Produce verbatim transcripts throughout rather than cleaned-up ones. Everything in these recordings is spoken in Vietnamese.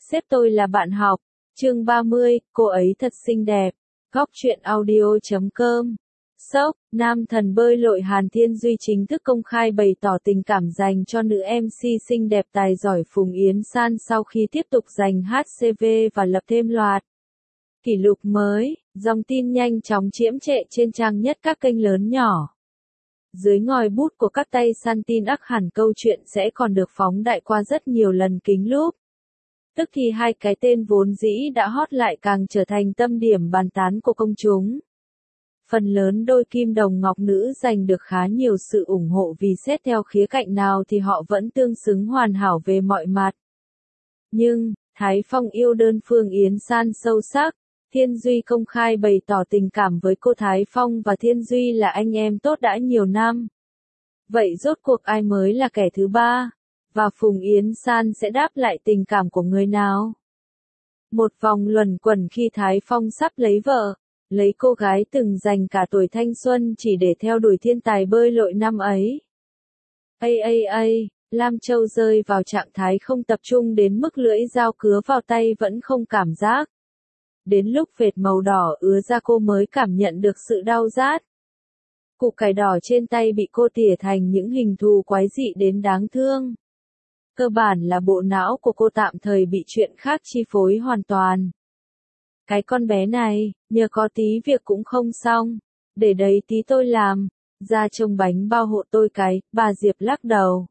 Xếp tôi là bạn học. Chương ba mươi, cô ấy thật xinh đẹp. Góc truyện audio chấm com. Sốc, nam thần bơi lội Hàn Thiên Duy chính thức công khai bày tỏ tình cảm dành cho nữ em xê xinh đẹp tài giỏi Phùng Yến San sau khi tiếp tục giành hát xê vê và lập thêm loạt kỷ lục mới. Dòng tin nhanh chóng chiếm trệ trên trang nhất các kênh lớn nhỏ. Dưới ngòi bút của các tay săn tin ắt hẳn câu chuyện sẽ còn được phóng đại qua rất nhiều lần kính lúp. Tức thì hai cái tên vốn dĩ đã hot lại càng trở thành tâm điểm bàn tán của công chúng. Phần lớn đôi kim đồng ngọc nữ giành được khá nhiều sự ủng hộ vì xét theo khía cạnh nào thì họ vẫn tương xứng hoàn hảo về mọi mặt. Nhưng, Thái Phong yêu đơn phương Yến San sâu sắc, Thiên Duy công khai bày tỏ tình cảm với cô Thái Phong và Thiên Duy là anh em tốt đã nhiều năm. Vậy rốt cuộc ai mới là kẻ thứ ba? Và Phùng Yến San sẽ đáp lại tình cảm của người nào? Một vòng luẩn quẩn khi Thái Phong sắp lấy vợ, lấy cô gái từng dành cả tuổi thanh xuân chỉ để theo đuổi thiên tài bơi lội năm ấy. Ây ây ây, Lam Châu rơi vào trạng thái không tập trung đến mức lưỡi dao cứa vào tay vẫn không cảm giác. Đến lúc vệt màu đỏ ứa ra cô mới cảm nhận được sự đau rát. Cục cải đỏ trên tay bị cô tỉa thành những hình thù quái dị đến đáng thương. Cơ bản là bộ não của cô tạm thời bị chuyện khác chi phối hoàn toàn. Cái con bé này, nhờ có tí việc cũng không xong. Để đấy tí tôi làm, ra trông bánh bao hộ tôi cái, bà Diệp lắc đầu.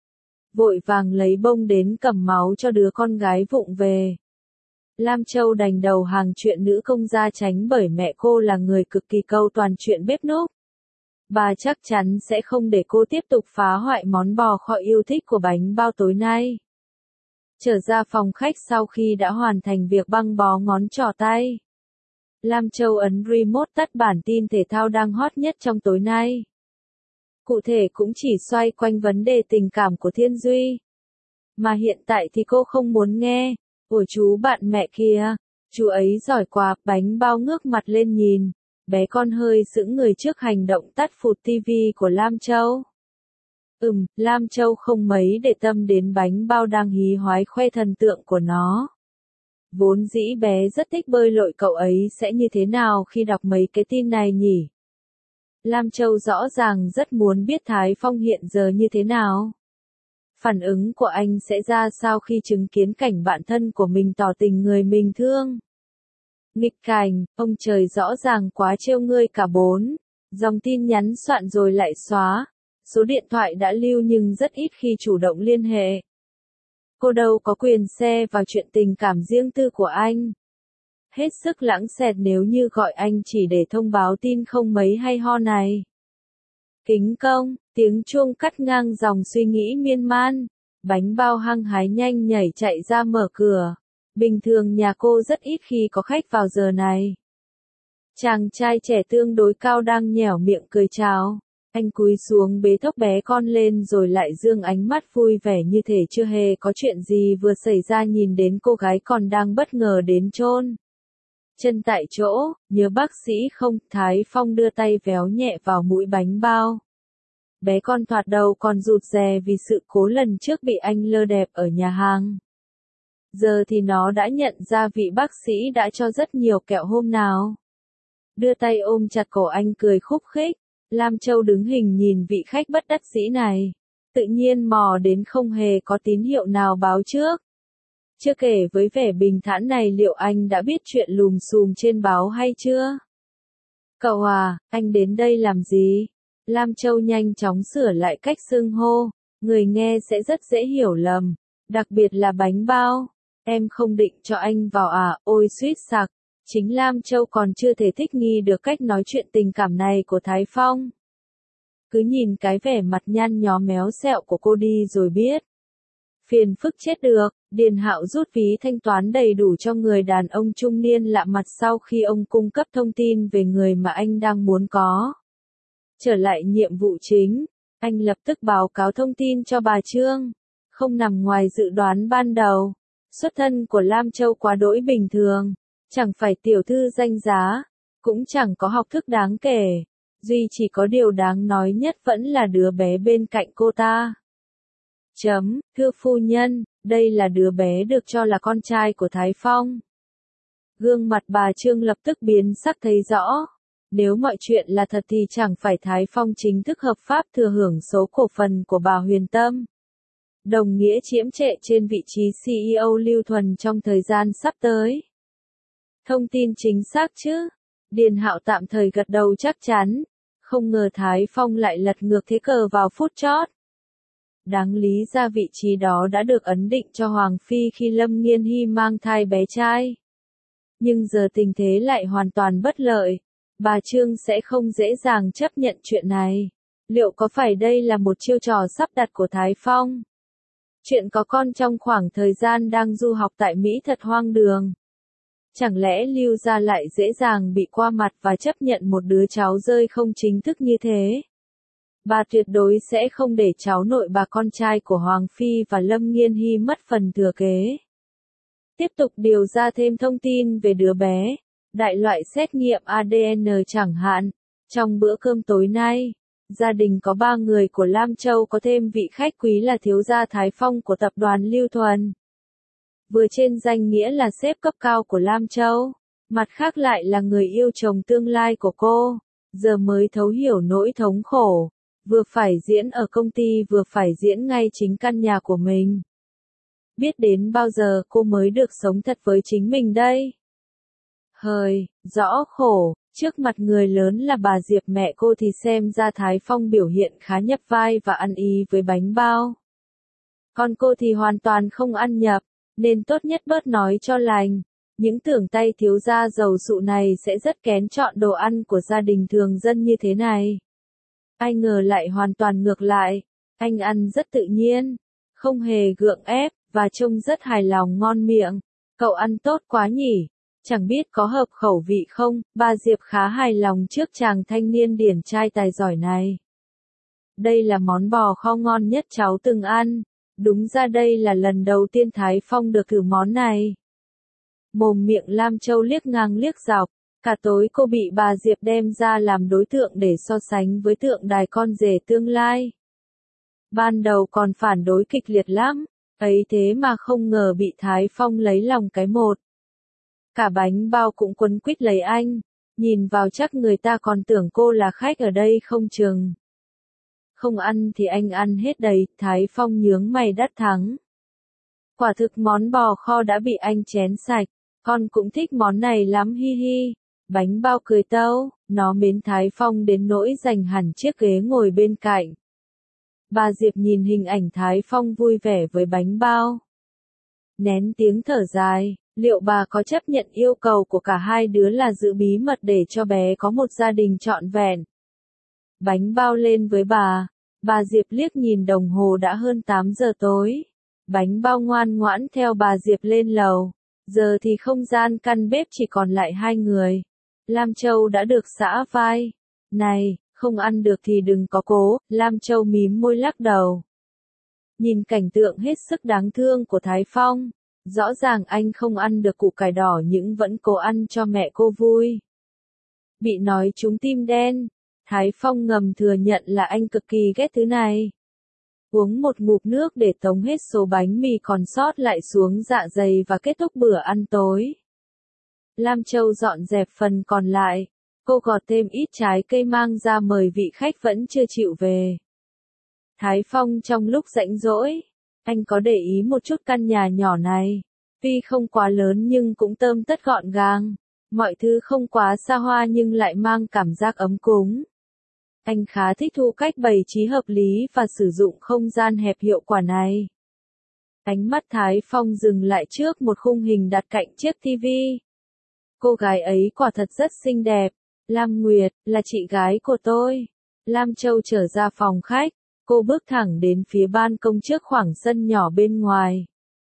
Vội vàng lấy bông đến cầm máu cho đứa con gái vụng về. Lam Châu đành đầu hàng chuyện nữ công gia tránh bởi mẹ cô là người cực kỳ câu toàn chuyện bếp núc. Bà chắc chắn sẽ không để cô tiếp tục phá hoại món bò kho yêu thích của bánh bao tối nay. Trở ra phòng khách sau khi đã hoàn thành việc băng bó ngón trỏ tay. Lam Châu ấn remote tắt bản tin thể thao đang hot nhất trong tối nay. Cụ thể cũng chỉ xoay quanh vấn đề tình cảm của Thiên Duy. Mà hiện tại thì cô không muốn nghe. Ủa chú bạn mẹ kia, chú ấy giỏi quá, bánh bao ngước mặt lên nhìn. Bé con hơi sững người trước hành động tắt phụt tivi của Lam Châu. Ừm, Lam Châu không mấy để tâm đến bánh bao đang hí hoái khoe thần tượng của nó. Vốn dĩ bé rất thích bơi lội, cậu ấy sẽ như thế nào khi đọc mấy cái tin này nhỉ? Lam Châu rõ ràng rất muốn biết Thái Phong hiện giờ như thế nào. Phản ứng của anh sẽ ra sao khi chứng kiến cảnh bạn thân của mình tỏ tình người mình thương? Nghịch cảnh, ông trời rõ ràng quá trêu ngươi cả bốn. Dòng tin nhắn soạn rồi lại xóa. Số điện thoại đã lưu nhưng rất ít khi chủ động liên hệ. Cô đâu có quyền xe vào chuyện tình cảm riêng tư của anh. Hết sức lãng xẹt nếu như gọi anh chỉ để thông báo tin không mấy hay ho này. Kính công, tiếng chuông cắt ngang dòng suy nghĩ miên man. Bánh bao hăng hái nhanh nhảy chạy ra mở cửa. Bình thường nhà cô rất ít khi có khách vào giờ này. Chàng trai trẻ tương đối cao đang nhẻo miệng cười chào. Anh cúi xuống bế thốc bé con lên rồi lại dương ánh mắt vui vẻ như thể chưa hề có chuyện gì vừa xảy ra, nhìn đến cô gái còn đang bất ngờ đến chôn chân tại chỗ. Nhớ bác sĩ không? Thái Phong đưa tay véo nhẹ vào mũi bánh bao. Bé con thoạt đầu còn rụt rè vì sự cố lần trước bị anh lơ đẹp ở nhà hàng. Giờ thì nó đã nhận ra vị bác sĩ đã cho rất nhiều kẹo hôm nào. Đưa tay ôm chặt cổ anh cười khúc khích. Lam Châu đứng hình nhìn vị khách bất đắc dĩ này. Tự nhiên mò đến không hề có tín hiệu nào báo trước. Chưa kể với vẻ bình thản này, liệu anh đã biết chuyện lùm xùm trên báo hay chưa? Cậu à, anh đến đây làm gì? Lam Châu nhanh chóng sửa lại cách xưng hô. Người nghe sẽ rất dễ hiểu lầm. Đặc biệt là bánh bao. Em không định cho anh vào à? Ôi suýt sặc. Chính Lam Châu còn chưa thể thích nghi được cách nói chuyện tình cảm này của Thái Phong. Cứ nhìn cái vẻ mặt nhăn nhó méo xẹo của cô đi rồi biết. Phiền phức chết được. Điền Hạo rút phí thanh toán đầy đủ cho người đàn ông trung niên lạ mặt sau khi ông cung cấp thông tin về người mà anh đang muốn có. Trở lại nhiệm vụ chính, anh lập tức báo cáo thông tin cho bà Trương. Không nằm ngoài dự đoán ban đầu. Xuất thân của Lam Châu quá đỗi bình thường. Chẳng phải tiểu thư danh giá, cũng chẳng có học thức đáng kể. Duy chỉ có điều đáng nói nhất vẫn là đứa bé bên cạnh cô ta. Chấm, thưa phu nhân, đây là đứa bé được cho là con trai của Thái Phong. Gương mặt bà Trương lập tức biến sắc thấy rõ. Nếu mọi chuyện là thật thì chẳng phải Thái Phong chính thức hợp pháp thừa hưởng số cổ phần của bà Huyền Tâm. Đồng nghĩa chiếm trệ trên vị trí xê e ô Lưu Thuần trong thời gian sắp tới. Thông tin chính xác chứ? Điền Hạo tạm thời gật đầu chắc chắn. Không ngờ Thái Phong lại lật ngược thế cờ vào phút chót. Đáng lý ra vị trí đó đã được ấn định cho Hoàng Phi khi Lâm Nghiên Hy mang thai bé trai. Nhưng giờ tình thế lại hoàn toàn bất lợi. Bà Trương sẽ không dễ dàng chấp nhận chuyện này. Liệu có phải đây là một chiêu trò sắp đặt của Thái Phong? Chuyện có con trong khoảng thời gian đang du học tại Mỹ thật hoang đường. Chẳng lẽ Lưu gia lại dễ dàng bị qua mặt và chấp nhận một đứa cháu rơi không chính thức như thế? Bà tuyệt đối sẽ không để cháu nội bà con trai của Hoàng Phi và Lâm Nghiên Hy mất phần thừa kế. Tiếp tục điều ra thêm thông tin về đứa bé, đại loại xét nghiệm a đê en chẳng hạn. Trong bữa cơm tối nay, gia đình có ba người của Lam Châu có thêm vị khách quý là thiếu gia Thái Phong của tập đoàn Lưu Thuần. Vừa trên danh nghĩa là sếp cấp cao của Lam Châu, mặt khác lại là người yêu chồng tương lai của cô, giờ mới thấu hiểu nỗi thống khổ, vừa phải diễn ở công ty vừa phải diễn ngay chính căn nhà của mình. Biết đến bao giờ cô mới được sống thật với chính mình đây? Hời, rõ khổ, trước mặt người lớn là bà Diệp mẹ cô thì xem ra Thái Phong biểu hiện khá nhập vai và ăn ý với bánh bao. Còn cô thì hoàn toàn không ăn nhập, nên tốt nhất bớt nói cho lành. Những tưởng tay thiếu gia giàu sụ này sẽ rất kén chọn đồ ăn của gia đình thường dân như thế này. Ai ngờ lại hoàn toàn ngược lại, anh ăn rất tự nhiên, không hề gượng ép, và trông rất hài lòng ngon miệng. Cậu ăn tốt quá nhỉ, chẳng biết có hợp khẩu vị không, bà Diệp khá hài lòng trước chàng thanh niên điển trai tài giỏi này. Đây là món bò kho ngon nhất cháu từng ăn, đúng ra đây là lần đầu tiên Thái Phong được thử món này. Mồm miệng Lam Châu liếc ngang liếc dọc, cả tối cô bị bà Diệp đem ra làm đối tượng để so sánh với tượng đài con rể tương lai. Ban đầu còn phản đối kịch liệt lắm, ấy thế mà không ngờ bị Thái Phong lấy lòng cái một. Cả bánh bao cũng quấn quýt lấy anh, nhìn vào chắc người ta còn tưởng cô là khách ở đây không chừng. Không ăn thì anh ăn hết đầy, Thái Phong nhướng mày đắt thắng. Quả thực món bò kho đã bị anh chén sạch, con cũng thích món này lắm hi hi. Bánh bao cười tâu, nó mến Thái Phong đến nỗi dành hẳn chiếc ghế ngồi bên cạnh. Bà Diệp nhìn hình ảnh Thái Phong vui vẻ với bánh bao. Nén tiếng thở dài, liệu bà có chấp nhận yêu cầu của cả hai đứa là giữ bí mật để cho bé có một gia đình trọn vẹn? Bánh bao lên với bà, bà Diệp liếc nhìn đồng hồ đã hơn tám giờ tối. Bánh bao ngoan ngoãn theo bà Diệp lên lầu, giờ thì không gian căn bếp chỉ còn lại hai người. Lam Châu đã được giã vai. Này, không ăn được thì đừng có cố, Lam Châu mím môi lắc đầu. Nhìn cảnh tượng hết sức đáng thương của Thái Phong, rõ ràng anh không ăn được củ cải đỏ nhưng vẫn cố ăn cho mẹ cô vui. Bị nói trúng tim đen, Thái Phong ngầm thừa nhận là anh cực kỳ ghét thứ này. Uống một ngụm nước để tống hết số bánh mì còn sót lại xuống dạ dày và kết thúc bữa ăn tối. Lam Châu dọn dẹp phần còn lại, cô gọt thêm ít trái cây mang ra mời vị khách vẫn chưa chịu về. Thái Phong trong lúc rảnh rỗi, anh có để ý một chút căn nhà nhỏ này, tuy không quá lớn nhưng cũng tươm tất gọn gàng, mọi thứ không quá xa hoa nhưng lại mang cảm giác ấm cúng. Anh khá thích thú cách bày trí hợp lý và sử dụng không gian hẹp hiệu quả này. Ánh mắt Thái Phong dừng lại trước một khung hình đặt cạnh chiếc tivi. Cô gái ấy quả thật rất xinh đẹp. Lam Nguyệt, là chị gái của tôi. Lam Châu trở ra phòng khách, cô bước thẳng đến phía ban công trước khoảng sân nhỏ bên ngoài.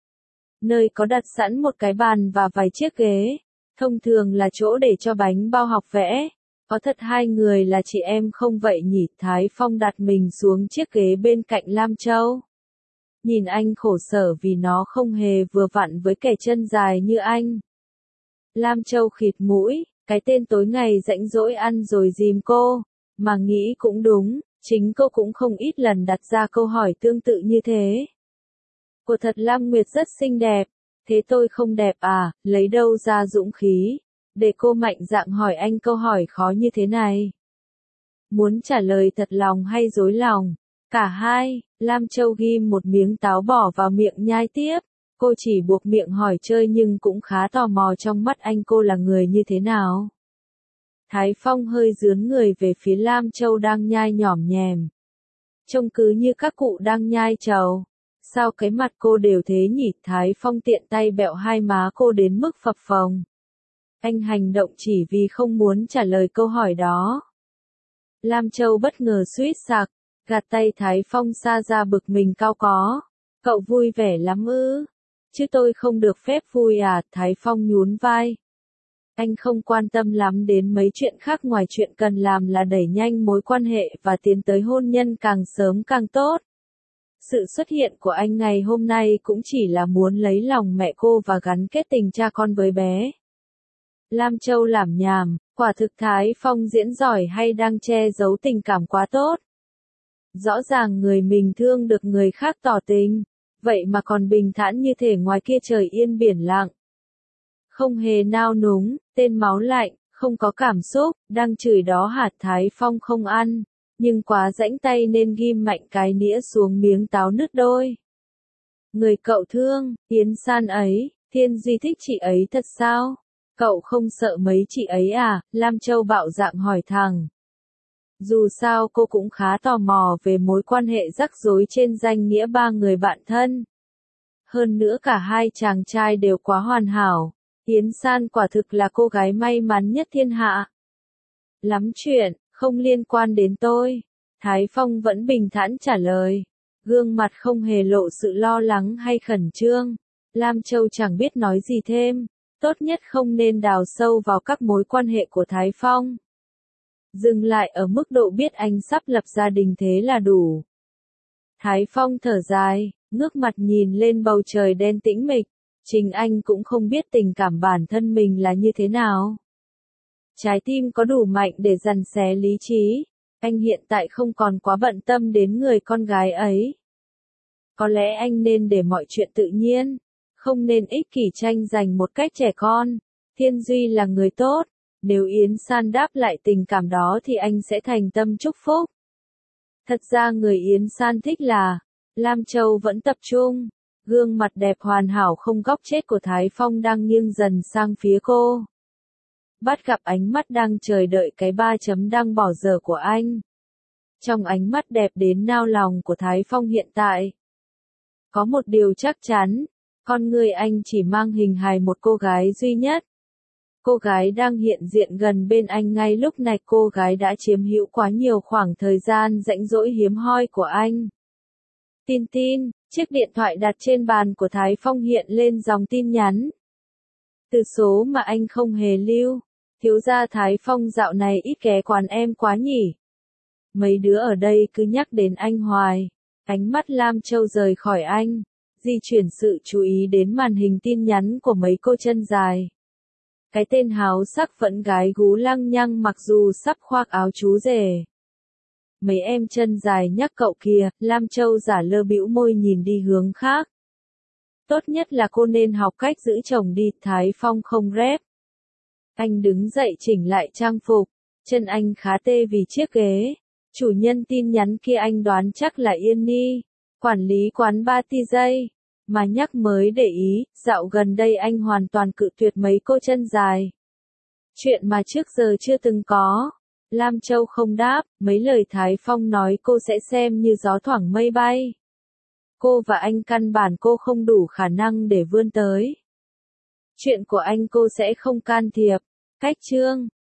Nơi có đặt sẵn một cái bàn và vài chiếc ghế, thông thường là chỗ để cho bánh bao học vẽ. Có thật hai người là chị em không vậy nhỉ? Thái Phong đặt mình xuống chiếc ghế bên cạnh Lam Châu. Nhìn anh khổ sở vì nó không hề vừa vặn với kẻ chân dài như anh. Lam Châu khịt mũi, cái tên tối ngày rãnh rỗi ăn rồi dìm cô, mà nghĩ cũng đúng, chính cô cũng không ít lần đặt ra câu hỏi tương tự như thế. Của thật Lam Nguyệt rất xinh đẹp. Thế tôi không đẹp à, lấy đâu ra dũng khí? Để cô mạnh dạn hỏi anh câu hỏi khó như thế này. Muốn trả lời thật lòng hay dối lòng? Cả hai, Lam Châu ghim một miếng táo bỏ vào miệng nhai tiếp. Cô chỉ buộc miệng hỏi chơi nhưng cũng khá tò mò trong mắt anh cô là người như thế nào. Thái Phong hơi dướn người về phía Lam Châu đang nhai nhỏm nhèm. Trông cứ như các cụ đang nhai trầu. Sao cái mặt cô đều thế nhỉ? Thái Phong tiện tay bẹo hai má cô đến mức phập phồng. Anh hành động chỉ vì không muốn trả lời câu hỏi đó. Lam Châu bất ngờ suýt sặc, gạt tay Thái Phong xa ra bực mình cao có. Cậu vui vẻ lắm ư? Chứ tôi không được phép vui à? Thái Phong nhún vai. Anh không quan tâm lắm đến mấy chuyện khác ngoài chuyện cần làm là đẩy nhanh mối quan hệ và tiến tới hôn nhân càng sớm càng tốt. Sự xuất hiện của anh ngày hôm nay cũng chỉ là muốn lấy lòng mẹ cô và gắn kết tình cha con với bé. Lam Châu lảm nhảm, quả thực Thái Phong diễn giỏi hay đang che giấu tình cảm quá tốt. Rõ ràng người mình thương được người khác tỏ tình, vậy mà còn bình thản như thể ngoài kia trời yên biển lặng. Không hề nao núng, tên máu lạnh, không có cảm xúc, đang chửi đó hạt Thái Phong không ăn, nhưng quá rãnh tay nên ghim mạnh cái nĩa xuống miếng táo nứt đôi. Người cậu thương, Yến San ấy, Thiên Duy thích chị ấy thật sao? Cậu không sợ mấy chị ấy à? Lam Châu bạo dạn hỏi thẳng. Dù sao cô cũng khá tò mò về mối quan hệ rắc rối trên danh nghĩa ba người bạn thân. Hơn nữa cả hai chàng trai đều quá hoàn hảo. Yến San quả thực là cô gái may mắn nhất thiên hạ. Lắm chuyện, không liên quan đến tôi. Thái Phong vẫn bình thản trả lời. Gương mặt không hề lộ sự lo lắng hay khẩn trương. Lam Châu chẳng biết nói gì thêm. Tốt nhất không nên đào sâu vào các mối quan hệ của Thái Phong. Dừng lại ở mức độ biết anh sắp lập gia đình thế là đủ. Thái Phong thở dài, ngước mặt nhìn lên bầu trời đen tĩnh mịch. Chính anh cũng không biết tình cảm bản thân mình là như thế nào. Trái tim có đủ mạnh để dằn xé lý trí. Anh hiện tại không còn quá bận tâm đến người con gái ấy. Có lẽ anh nên để mọi chuyện tự nhiên. Không nên ích kỷ tranh giành một cách trẻ con. Thiên Duy là người tốt. Nếu Yến San đáp lại tình cảm đó thì anh sẽ thành tâm chúc phúc. Thật ra người Yến San thích là, Lam Châu vẫn tập trung. Gương mặt đẹp hoàn hảo không góc chết của Thái Phong đang nghiêng dần sang phía cô. Bắt gặp ánh mắt đang chờ đợi cái ba chấm đang bỏ dở của anh. Trong ánh mắt đẹp đến nao lòng của Thái Phong hiện tại. Có một điều chắc chắn, con người anh chỉ mang hình hài một cô gái duy nhất. Cô gái đang hiện diện gần bên anh ngay lúc này, cô gái đã chiếm hữu quá nhiều khoảng thời gian rãnh rỗi hiếm hoi của anh. Tin tin, chiếc điện thoại đặt trên bàn của Thái Phong hiện lên dòng tin nhắn. Từ số mà anh không hề lưu. Thiếu gia Thái Phong dạo này ít ghé quán em quá nhỉ. Mấy đứa ở đây cứ nhắc đến anh hoài. Ánh mắt Lam Châu rời khỏi anh, di chuyển sự chú ý đến màn hình tin nhắn của mấy cô chân dài. Cái tên háo sắc vẫn gái gú lăng nhăng mặc dù sắp khoác áo chú rể. Mấy em chân dài nhắc cậu kìa, Lam Châu giả lơ bĩu môi nhìn đi hướng khác. Tốt nhất là cô nên học cách giữ chồng đi, Thái Phong không rep. Anh đứng dậy chỉnh lại trang phục, chân anh khá tê vì chiếc ghế. Chủ nhân tin nhắn kia anh đoán chắc là Yên Ni, quản lý quán ba ti giây. Mà nhắc mới để ý, dạo gần đây anh hoàn toàn cự tuyệt mấy cô chân dài. Chuyện mà trước giờ chưa từng có. Lam Châu không đáp, mấy lời Thái Phong nói cô sẽ xem như gió thoảng mây bay. Cô và anh căn bản cô không đủ khả năng để vươn tới. Chuyện của anh cô sẽ không can thiệp. Cách chương